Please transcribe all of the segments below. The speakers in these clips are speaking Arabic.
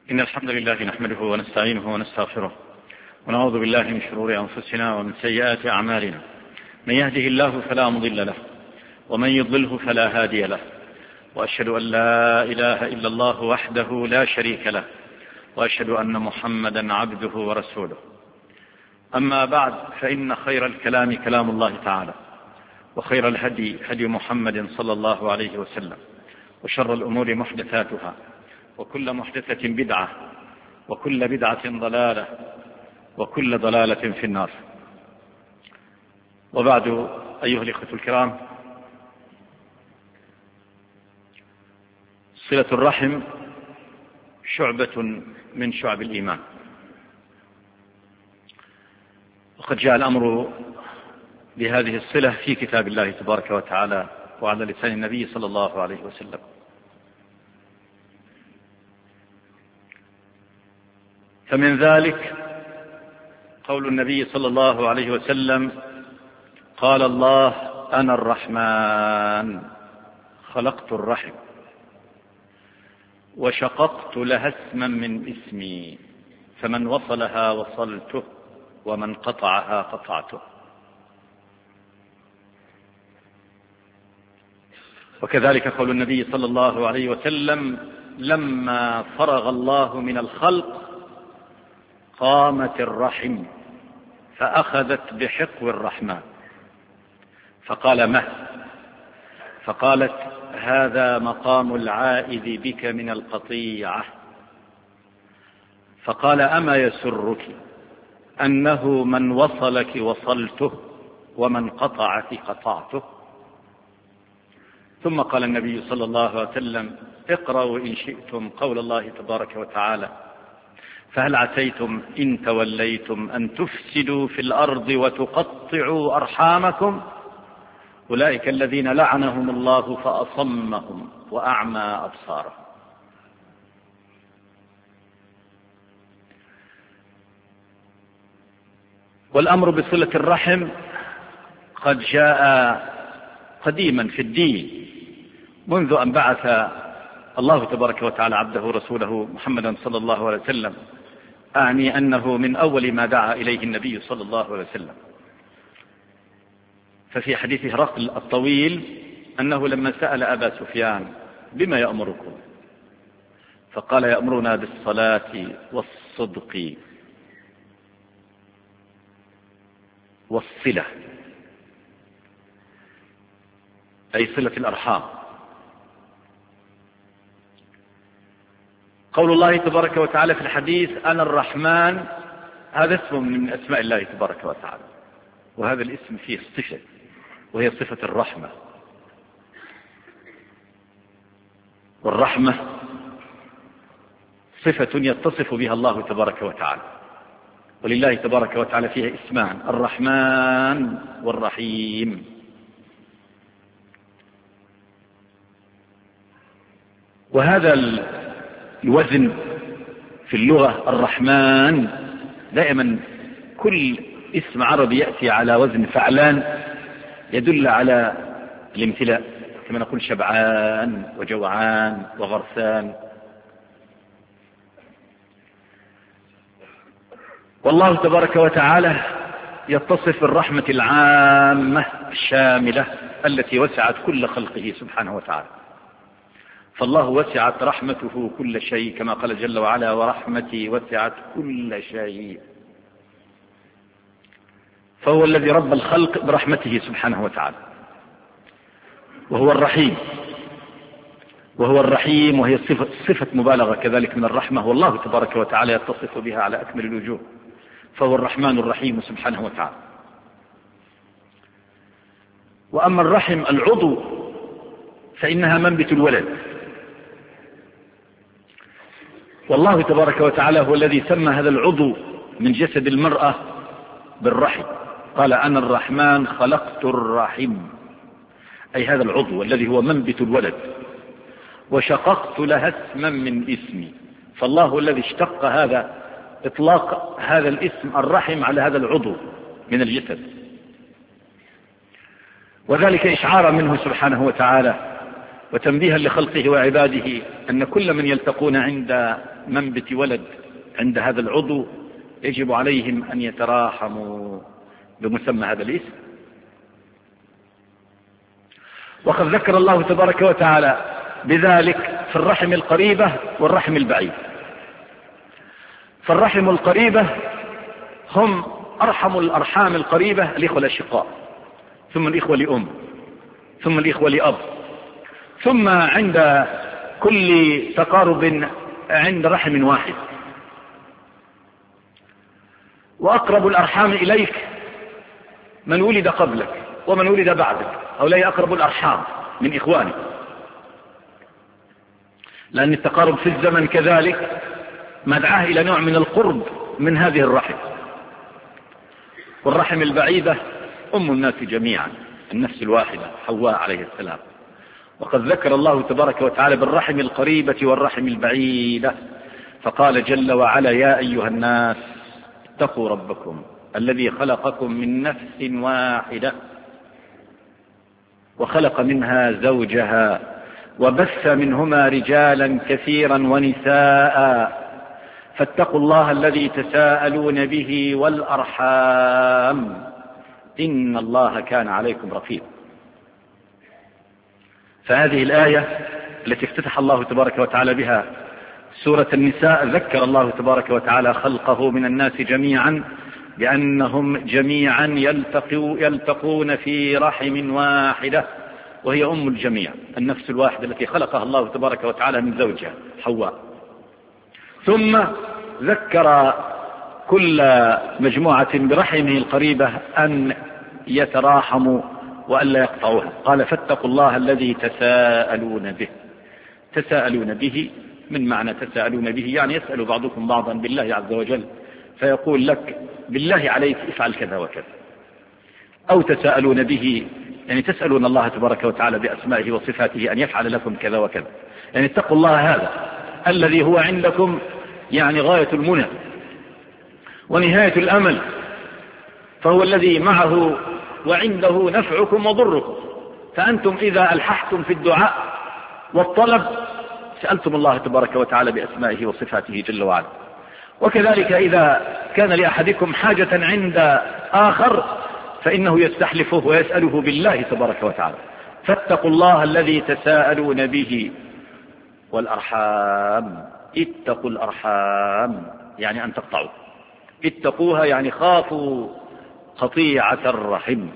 إن الحمد لله نحمده ونستعينه ونستغفره ونعوذ بالله من شرور أنفسنا ومن سيئات أعمالنا. من يهده الله فلا مضل له ومن يضلله فلا هادي له، وأشهد أن لا إله إلا الله وحده لا شريك له، وأشهد أن محمدا عبده ورسوله. أما بعد، فإن خير الكلام كلام الله تعالى، وخير الهدي هدي محمد صلى الله عليه وسلم، وشر الأمور محدثاتها، وكل محدثة بدعة، وكل بدعة ضلالة، وكل ضلالة في النار. وبعد، أيها الإخوة الكرام، صلة الرحم شعبة من شعب الإيمان، وقد جاء الأمر بهذه الصلة في كتاب الله تبارك وتعالى وعلى لسان النبي صلى الله عليه وسلم. فمن ذلك قول النبي صلى الله عليه وسلم: قال الله: أنا الرحمن خلقت الرحم وشققت لها اسما من اسمي، فمن وصلها وصلته ومن قطعها قطعته. وكذلك قول النبي صلى الله عليه وسلم: لما فرغ الله من الخلق قامت الرحم فأخذت بحقو الرحمن فقال: مه؟ فقالت: هذا مقام العائذ بك من القطيعة. فقال: أما يسرك أنه من وصلك وصلته ومن قطعك قطعته؟ ثم قال النبي صلى الله عليه وسلم: اقرأوا إن شئتم قول الله تبارك وتعالى: فهل عسيتم إن توليتم أن تفسدوا في الأرض وتقطعوا أرحامكم؟ أولئك الذين لعنهم الله فأصمهم وأعمى أبصارهم. والأمر بصلة الرحم قد جاء قديما في الدين، منذ أن بعث الله تبارك وتعالى عبده رسوله محمدا صلى الله عليه وسلم، أعني أنه من أول ما دعا إليه النبي صلى الله عليه وسلم. ففي حديث هرقل الطويل أنه لما سأل أبا سفيان: بما يأمركم؟ فقال: يأمرنا بالصلاة والصدق والصلة، أي صلة الأرحام. قول الله تبارك وتعالى في الحديث: أنا الرحمن، هذا اسم من أسماء الله تبارك وتعالى، وهذا الاسم فيه صفة، وهي صفة الرحمة. والرحمة صفة يتصف بها الله تبارك وتعالى، ولله تبارك وتعالى فيها اسمان: الرحمن والرحيم. وهذا الوزن في اللغة الرحمن، دائما كل اسم عربي يأتي على وزن فعلان يدل على الامتلاء، كما نقول شبعان وجوعان وغرسان. والله تبارك وتعالى يتصف الرحمة العامة الشاملة التي وسعت كل خلقه سبحانه وتعالى. فالله وسعت رحمته كل شيء، كما قال جل وعلا: ورحمتي وسعت كل شيء. فهو الذي رب الخلق برحمته سبحانه وتعالى، وهو الرحيم. وهو الرحيم، وهي صفة مبالغة كذلك من الرحمة، والله تبارك وتعالى يتصف بها على أكمل الوجوه، فهو الرحمن الرحيم سبحانه وتعالى. وأما الرحم العضو فإنها منبت الولد، والله تبارك وتعالى هو الذي سمى هذا العضو من جسد المرأة بالرحم. قال: أنا الرحمن خلقت الرحم، أي هذا العضو الذي هو منبت الولد، وشققت لها اسما من اسمي. فالله هو الذي اشتق هذا، إطلاق هذا الاسم الرحم على هذا العضو من الجسد، وذلك إشعارا منه سبحانه وتعالى وتنبيها لخلقه وعباده أن كل من يلتقون عند منبت ولد عند هذا العضو يجب عليهم أن يتراحموا بمسمى هذا الاسم. وقد ذكر الله تبارك وتعالى بذلك في الرحم القريبة والرحم البعيد. فالرحم القريبة هم أرحم الأرحام القريبة الإخوة الأشقاء، ثم الإخوة لأم، ثم الإخوة لأب، ثم عند كل تقارب عند رحم واحد. وأقرب الأرحام إليك من ولد قبلك ومن ولد بعدك، هؤلاء أقرب الأرحام من إخوانك، لأن التقارب في الزمن كذلك مدعاه إلى نوع من القرب من هذه الرحم. والرحم البعيدة أم الناس جميعا، النفس الواحدة حواء عليه السلام. وقد ذكر الله تبارك وتعالى بالرحم القريبة والرحم البعيدة، فقال جل وعلا: يا أيها الناس اتقوا ربكم الذي خلقكم من نفس واحدة وخلق منها زوجها وبث منهما رجالا كثيرا ونساء فاتقوا الله الذي تساءلون به والأرحام إن الله كان عليكم رقيبا. فهذه الآية التي افتتح الله تبارك وتعالى بها سورة النساء ذكر الله تبارك وتعالى خلقه من الناس جميعا بأنهم جميعا يلتقون في رحم واحدة، وهي أم الجميع، النفس الواحدة التي خلقها الله تبارك وتعالى من زوجها حواء. ثم ذكر كل مجموعة برحمه القريبة أن يتراحموا وألا يقطعوها. قال: فاتقوا الله الذي تساءلون به. تساءلون به من معنى تساءلون به يعني يسأل بعضكم بعضا بالله عز وجل، فيقول لك: بالله عليك افعل كذا وكذا. أو تساءلون به يعني تسألون الله تبارك وتعالى بأسمائه وصفاته أن يفعل لكم كذا وكذا، يعني اتقوا الله هذا الذي هو عندكم يعني غاية المنى ونهاية الأمل، فهو الذي معه وعنده نفعكم وضركم. فأنتم إذا ألححتم في الدعاء والطلب سألتم الله تبارك وتعالى بأسمائه وصفاته جل وعلا. وكذلك إذا كان لأحدكم حاجة عند آخر فإنه يستحلفه ويسأله بالله تبارك وتعالى. فاتقوا الله الذي تساءلون به والأرحام. اتقوا الأرحام يعني أن تقطعوا، اتقوها يعني خافوا قطيعة الرحم.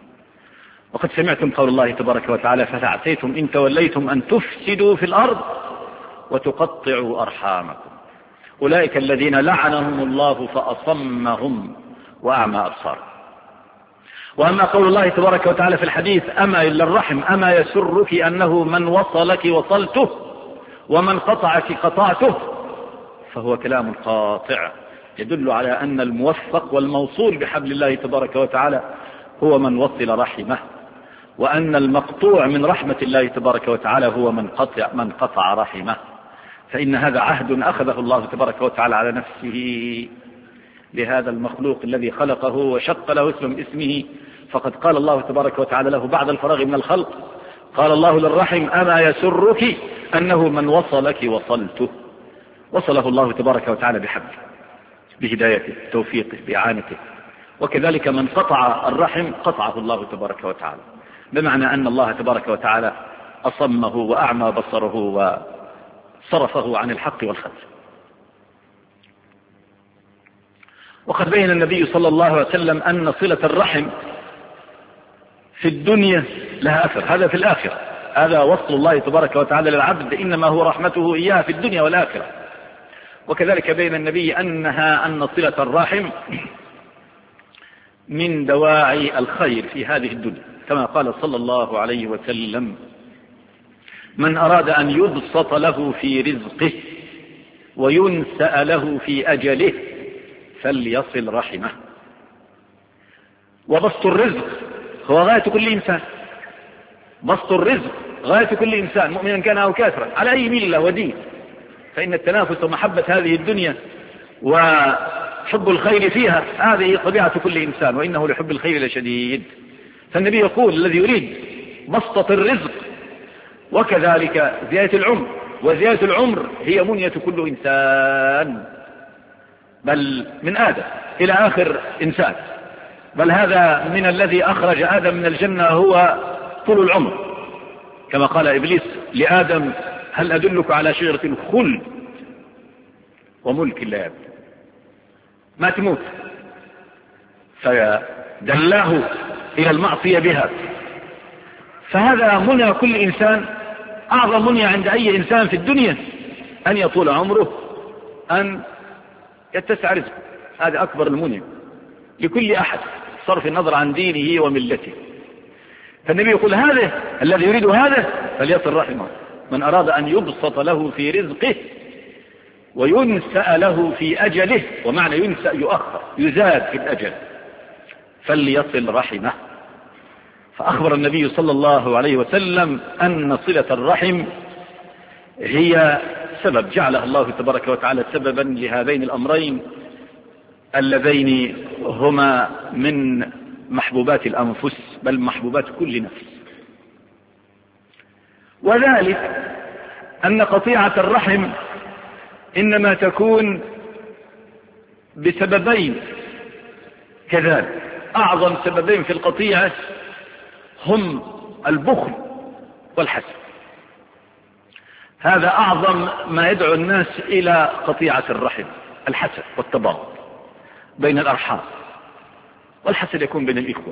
وقد سمعتم قول الله تبارك وتعالى: فعسيتم إن توليتم أن تفسدوا في الأرض وتقطعوا أرحامكم أولئك الذين لعنهم الله فأصمهم وأعمى أبصارهم. وأما قول الله تبارك وتعالى في الحديث: أما إلا الرحم أما يسرك أنه من وصلك وصلته ومن قطعك قطعته، فهو كلام قاطع يدل على أن الموفق والموصول بحبل الله تبارك وتعالى هو من وصل رحمه، وأن المقطوع من رحمة الله تبارك وتعالى هو من قطع رحمه. فإن هذا عهد أخذه الله تبارك وتعالى على نفسه لهذا المخلوق الذي خلقه وشق له اسمه. فقد قال الله تبارك وتعالى له بعد الفراغ من الخلق، قال الله للرحم: أما يسرك أنه من وصلك وصلته. وصله الله تبارك وتعالى بحبله بهدايته توفيقه بإعانته. وكذلك من قطع الرحم قطعه الله تبارك وتعالى، بمعنى أن الله تبارك وتعالى أصمه وأعمى بصره وصرفه عن الحق والخير. وقد بين النبي صلى الله عليه وسلم أن صلة الرحم في الدنيا لها أثر، هذا في الآخرة. هذا وصل الله تبارك وتعالى للعبد، إنما هو رحمته إياه في الدنيا والآخرة. وكذلك بين النبي أن صلة الرحم من دواعي الخير في هذه الدنيا، كما قال صلى الله عليه وسلم: من أراد أن يبسط له في رزقه وينسأ له في أجله فليصل رحمه. وبسط الرزق هو غاية كل إنسان، بسط الرزق غاية كل إنسان مؤمنا كان أو كافرا على أي ملة ودين، فإن التنافس ومحبة هذه الدنيا وحب الخير فيها هذه طبيعة كل إنسان، وإنه لحب الخير لشديد. فالنبي يقول: الذي يريد بسطة الرزق وكذلك زيادة العمر، وزيادة العمر هي منية كل إنسان، بل من آدم إلى آخر إنسان، بل هذا من الذي أخرج آدم من الجنة هو طول العمر، كما قال إبليس لآدم هل أدلك على شجرة الخلد وملك لا يبلى، ما تموت، فدلاه إلى المعصية بها. فهذا منى كل إنسان، أعظم منى عند أي إنسان في الدنيا أن يطول عمره، أن يتسع رزقه، هذا أكبر المنى لكل أحد صرف النظر عن دينه وملته. فالنبي يقول هذا الذي يريد هذا فليصل رحمه، من أراد أن يبسط له في رزقه وينسأ له في أجله، ومعنى ينسأ يؤخر يزاد في الأجل، فليصل رحمه. فأخبر النبي صلى الله عليه وسلم أن صلة الرحم هي سبب جعله الله تبارك وتعالى سببا لهذين الأمرين اللذين هما من محبوبات الأنفس، بل محبوبات كل نفس. وذلك أن قطيعة الرحم إنما تكون بسببين كذلك. أعظم سببين في القطيعة هم البخل والحسد، هذا أعظم ما يدعو الناس إلى قطيعة الرحم، الحسد والتباغض بين الأرحام، والحسد يكون بين الإخوة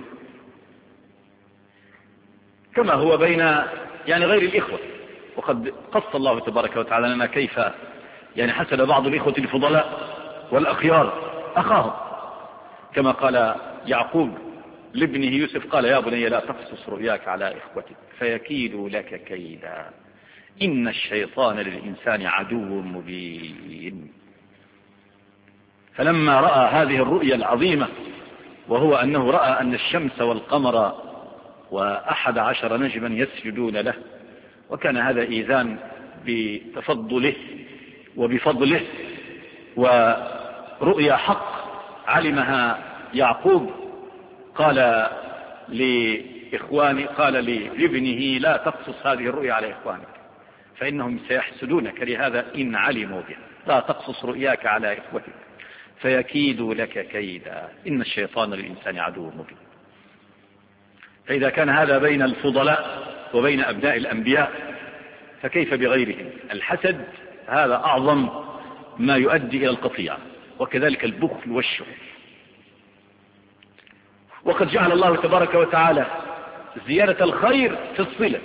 كما هو بين غير الإخوة. وقد قص الله تبارك وتعالى لنا كيف حسد بعض الإخوة الفضلاء والأخيار أخاهم، كما قال يعقوب لابنه يوسف قال يا بني لا تقصص رؤياك على إخوتك فيكيدوا لك كيدا إن الشيطان للإنسان عدو مبين. فلما رأى هذه الرؤيا العظيمة، وهو أنه رأى أن الشمس والقمر و11 نجما يسجدون له، وكان هذا إيذان بتفضله وبفضله، ورؤيا حق علمها يعقوب، قال لابنه لا تقصص هذه الرؤيا على إخوانك فإنهم سيحسدونك لهذا إن علموا به، لا تقصص رؤياك على إخوتك فيكيدوا لك كيدا إن الشيطان للإنسان عدو مبين. فإذا كان هذا بين الفضلاء وبين أبناء الأنبياء فكيف بغيرهم؟ الحسد هذا أعظم ما يؤدي إلى القطيعة، وكذلك البخل والشح. وقد جعل الله تبارك وتعالى زيادة الخير في الصلة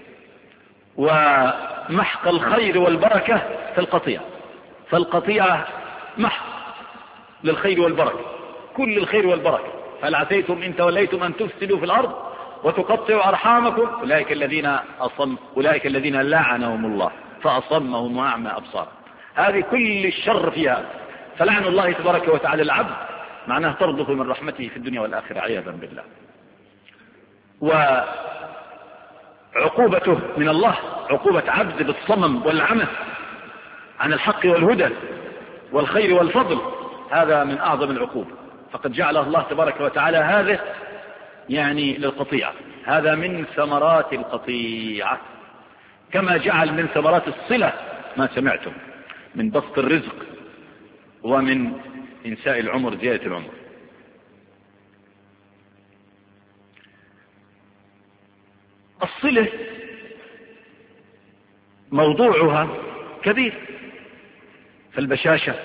ومحق الخير والبركة في القطيعة، فالقطيعة محق للخير والبركة، كل الخير والبركة. فهل عسيتم إن توليتم أن تفسدوا في الأرض وتقطعوا أرحامكم أولئك الذين لعنهم الله فأصمهم وأعمى أبصارهم. هذه كل الشر فيها، فلعن الله تبارك وتعالى العبد معناه طرده من رحمته في الدنيا والآخرة عياذا بالله. وعقوبته من الله عقوبة عبد بالصمم والعمى عن الحق والهدى والخير والفضل، هذا من أعظم العقوبة. فقد جعل الله تبارك وتعالى هذا للقطيعة، هذا من ثمرات القطيعة، كما جعل من ثمرات الصلة ما سمعتم من بسط الرزق ومن إنساء العمر زيادة العمر. الصلة موضوعها كبير، فالبشاشة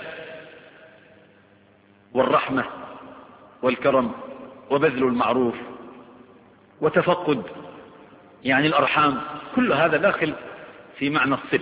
والرحمة والكرم وبذل المعروف وتفقد الأرحام، كل هذا داخل في معنى الصلة،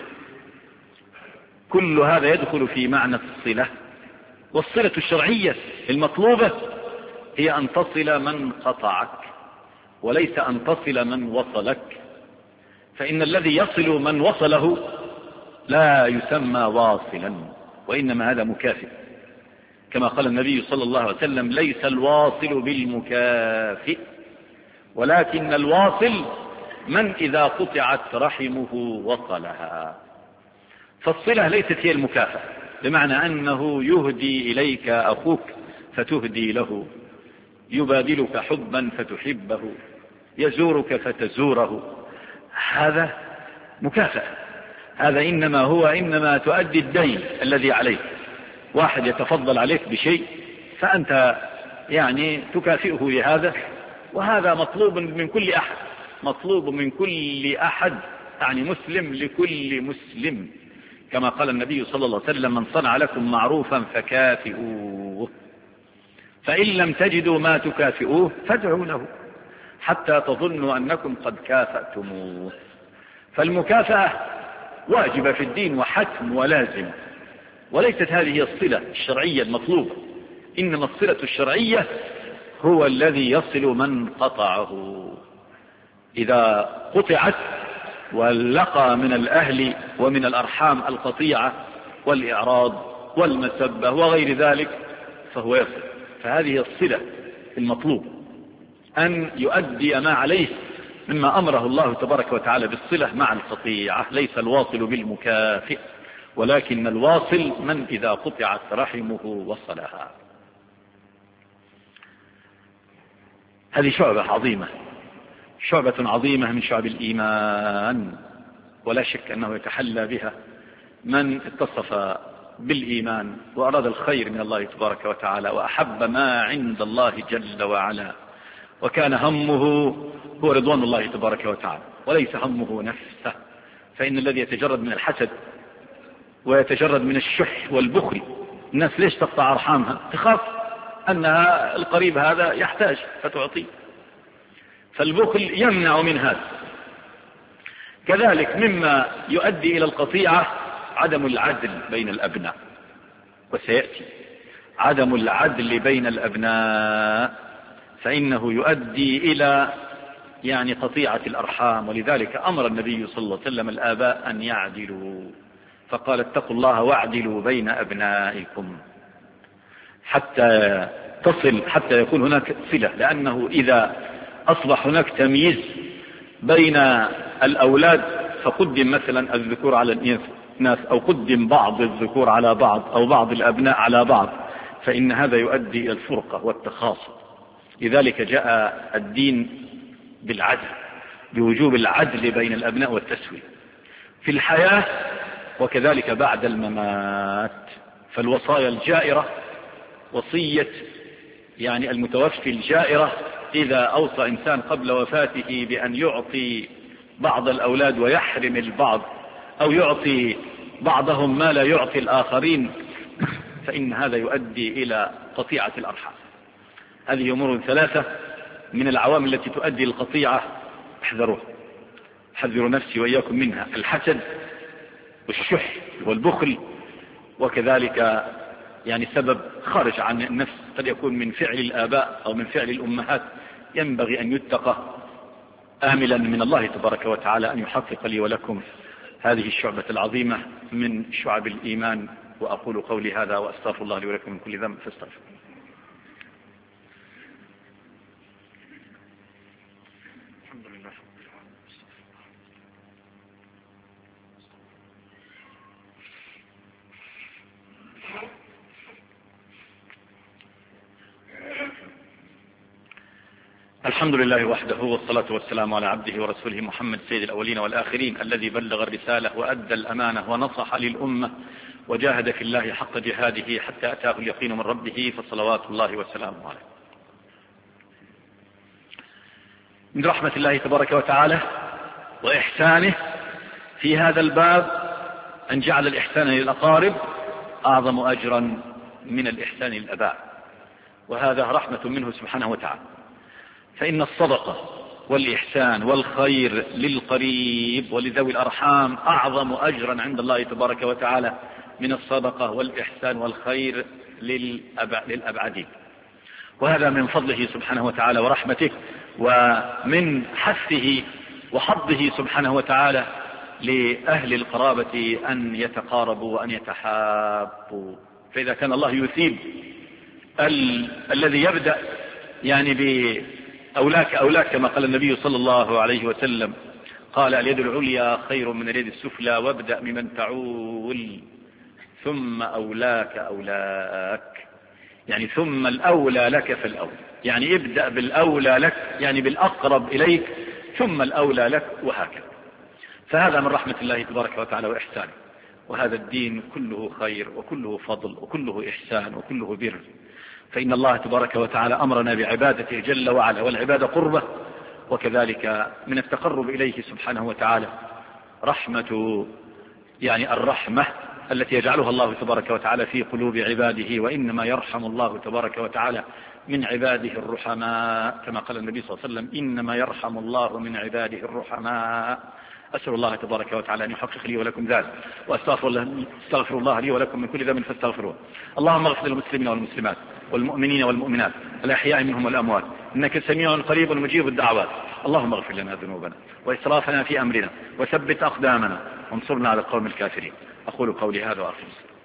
كل هذا يدخل في معنى الصلة. والصلة الشرعية المطلوبة هي أن تصل من قطعك وليس أن تصل من وصلك، فإن الذي يصل من وصله لا يسمى واصلا، وإنما هذا مكافئ، كما قال النبي صلى الله عليه وسلم ليس الواصل بالمكافئ ولكن الواصل من إذا قطعت رحمه وصلها. فالصلة ليست هي المكافأة، بمعنى أنه يهدي إليك أخوك فتهدي له، يبادلك حبا فتحبه، يزورك فتزوره، هذا مكافأة. هذا إنما تؤدي الدين الذي عليك. واحد يتفضل عليك بشيء فأنت يعني تكافئه بهذا، وهذا مطلوب من كل أحد، مطلوب من كل أحد، يعني مسلم لكل مسلم، كما قال النبي صلى الله عليه وسلم: من صنع لكم معروفا فكافئوه، فإن لم تجدوا ما تكافئوه فادعوا له حتى تظنوا أنكم قد كافأتموه. فالمكافأة واجبة في الدين وحتم ولازم، وليست هذه الصلة الشرعية المطلوبة، إنما الصلة الشرعية هو الذي يصل من قطعه. إذا قطعت ولقى من الأهل ومن الأرحام القطيعة والإعراض والمسبة وغير ذلك فهو يصل. فهذه الصلة المطلوب، أن يؤدي ما عليه مما أمره الله تبارك وتعالى بالصلة مع القطيعة. ليس الواصل بالمكافئ، ولكن الواصل من إذا قطعت رحمه وصلها. هذه شعبة عظيمة، شعبة عظيمة من شعب الإيمان، ولا شك أنه يتحلى بها من اتصف بالإيمان وأراد الخير من الله تبارك وتعالى وأحب ما عند الله جل وعلا، وكان همه هو رضوان الله تبارك وتعالى وليس همه نفسه. فإن الذي يتجرد من الحسد ويتجرد من الشح والبخل، الناس ليش تقطع أرحامها؟ تخاف أنها القريب هذا يحتاج فتعطيه، فالبخل يمنع من هذا. كذلك مما يؤدي إلى القطيعة عدم العدل بين الأبناء، وسيأتي عدم العدل بين الأبناء، فإنه يؤدي إلى يعني قطيعة الأرحام. ولذلك أمر النبي صلى الله عليه وسلم الآباء أن يعدلوا، فقال: اتقوا الله واعدلوا بين أبنائكم حتى يكون هناك صلة. لأنه إذا أصبح هناك تمييز بين الأولاد فقدم مثلا الذكور على الإناث، أو قدم بعض الذكور على بعض، أو بعض الأبناء على بعض، فإن هذا يؤدي إلى الفرقة والتخاصم. لذلك جاء الدين بالعدل، بوجوب العدل بين الأبناء والتسوية في الحياة وكذلك بعد الممات. فالوصايا الجائرة، وصية يعني المتوفي الجائرة، إذا أوصى إنسان قبل وفاته بأن يعطي بعض الأولاد ويحرم البعض، أو يعطي بعضهم ما لا يعطي الآخرين، فإن هذا يؤدي إلى قطيعة الأرحام. هذه أمور ثلاثة من العوامل التي تؤدي للقطيعة، احذروها، حذروا نفسي وإياكم منها: الحسد والشح والبخل، وكذلك يعني سبب خارج عن النفس قد يكون من فعل الآباء أو من فعل الأمهات، ينبغي أن يتقى، آملا من الله تبارك وتعالى أن يحقق لي ولكم هذه الشعبة العظيمة من شعب الإيمان. وأقول قولي هذا وأستغفر الله لي ولكم من كل ذنب فاستغفروا. الحمد لله وحده، والصلاة والسلام على عبده ورسوله محمد سيد الأولين والآخرين، الذي بلغ الرسالة وأدى الأمانة ونصح للأمة وجاهد في الله حق جهاده حتى أتاه اليقين من ربه، فصلوات الله وسلامه عليه. من رحمة الله تبارك وتعالى وإحسانه في هذا الباب أن جعل الإحسان للأقارب أعظم أجرا من الإحسان للأباء، وهذا رحمة منه سبحانه وتعالى. فإن الصدقة والإحسان والخير للقريب ولذوي الأرحام أعظم أجرا عند الله تبارك وتعالى من الصدقة والإحسان والخير للأبعدين. وهذا من فضله سبحانه وتعالى ورحمته، ومن حثه وحظه سبحانه وتعالى لأهل القرابة أن يتقاربوا وأن يتحابوا. فإذا كان الله يثيب الذي يبدأ يعني أولاك كما قال النبي صلى الله عليه وسلم، قال: اليد العليا خير من اليد السفلى، وابدأ ممن تعول ثم أولاك، يعني ثم الأولى لك فالأولى، يعني ابدأ بالأولى لك، يعني بالأقرب إليك، ثم الأولى لك، وهكذا. فهذا من رحمة الله تبارك وتعالى وإحسانه. وهذا الدين كله خير وكله فضل وكله إحسان وكله بر. فإن الله تبارك وتعالى أمرنا بعبادته جل وعلا، والعبادة قربة، وكذلك من التقرب إليه سبحانه وتعالى رحمة، يعني الرحمة التي يجعلها الله تبارك وتعالى في قلوب عباده. وإنما يرحم الله تبارك وتعالى من عباده الرحماء، كما قال النبي صلى الله عليه وسلم: إنما يرحم الله من عباده الرحماء. أسأل الله تبارك وتعالى أن يحقق لي ولكم ذلك، وأستغفر الله لي ولكم من كل ذنب فاستغفروه. اللهم اغفر للمسلمين والمسلمات والمؤمنين والمؤمنات الأحياء منهم والأموات، إنك سميع قريب مجيب الدعوات. اللهم اغفر لنا ذنوبنا وإسرافنا في أمرنا، وثبت أقدامنا، وانصرنا على القوم الكافرين. أقول قولي هذا وأخلص.